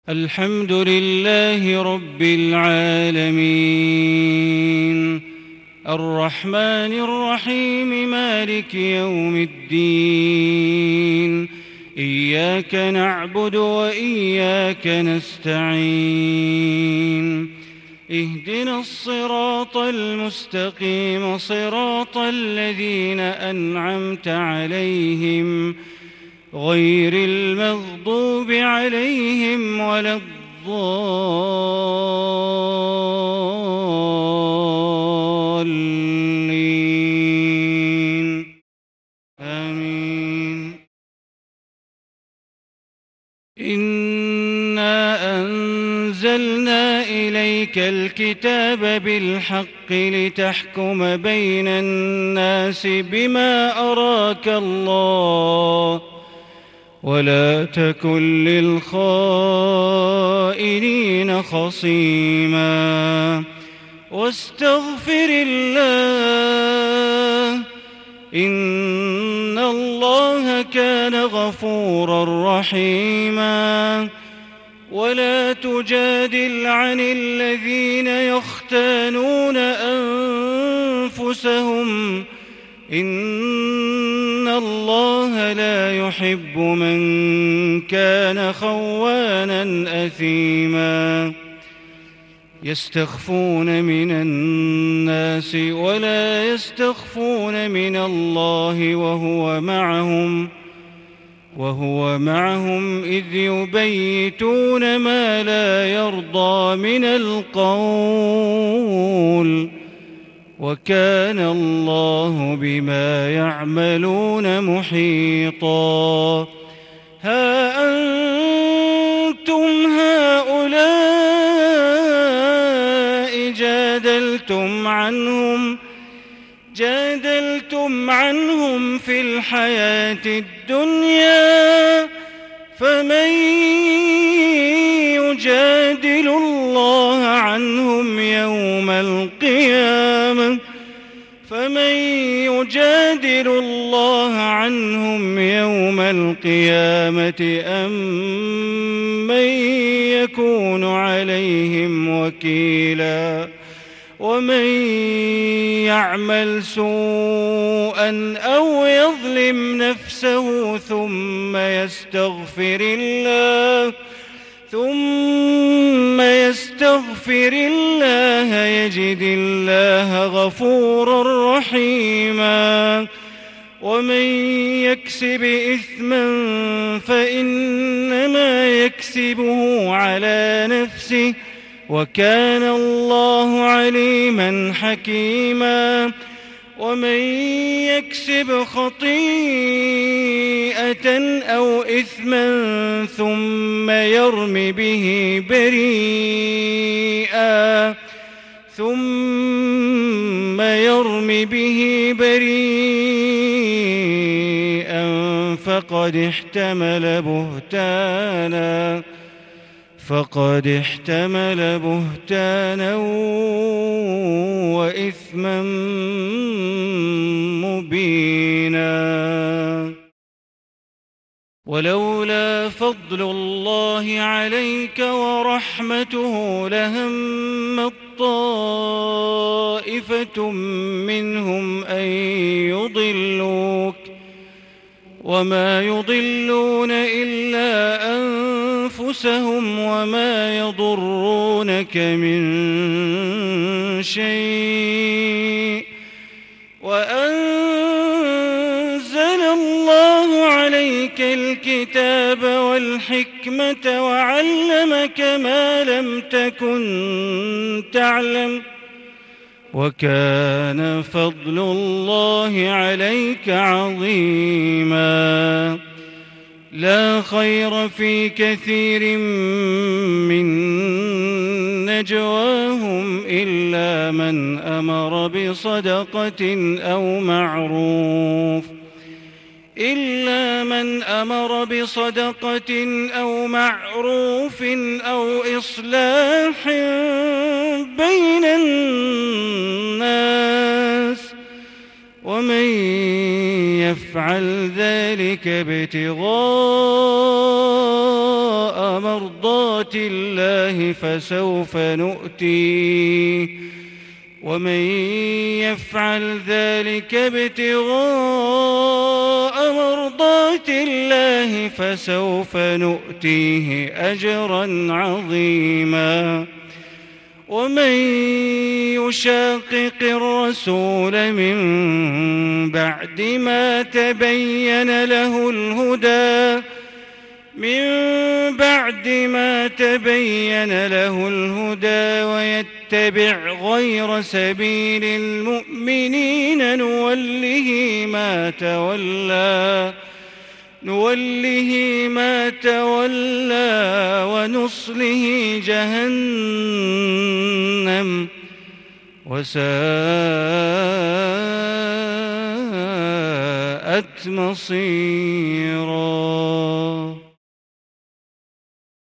الحمد لله رب العالمين الرحمن الرحيم مالك يوم الدين إياك نعبد وإياك نستعين اهدنا الصراط المستقيم صراط الذين أنعمت عليهم غير المغضوب عليهم ولا الضالين آمين. إنا أنزلنا إليك الكتاب بالحق لتحكم بين الناس بما أراك الله ولا تكن للخائنين خصيما واستغفر الله إن الله كان غفورا رحيما. ولا تجادل عن الذين يختانون أنفسهم إن الله لا يحب من كان خوانا أثيما. يستخفون من الناس ولا يستخفون من الله وهو معهم إذ يبيتون ما لا يرضى من القول وكان الله بما يعملون محيطا. ها أنتم هؤلاء جادلتم عنهم في الحياة الدنيا فمن يجادل الله عنهم يوم القيامة أم من يكون عليهم وكيلا. ومن يعمل سوءا أو يظلم نفسه ثم يستغفر الله يجد الله غفورا رحيما. ومن يكسب إثما فإنما يكسبه على نفسه وكان الله عليما حكيما. ومن يكسب خطيئة أو إثما ثم يرم به بريئا فقد احتمل بهتانا وإثما مبينا. ولولا فضل الله عليك ورحمته لهمت طائفة منهم أن يضلوك وما يضلون إلا أنفسهم وما يضرونك من شيء. وأنزل الله عليك الكتاب والحكمة وعلمك ما لم تكن تعلم وكان فضل الله عليك عظيما. لا خير في كثير من نجواهم إلا من أمر بصدقة أو معروف أو إصلاح بين الناس ومن يفعل ذلك ابتغاء مرضات الله فسوف نؤتيه أجرا عظيما. ومن يشاقق الرسول من بعد ما تبين له الهدى ويتبع غير سبيل المؤمنين نوله ما تولى ونصله جهنم وساءت مصيرا.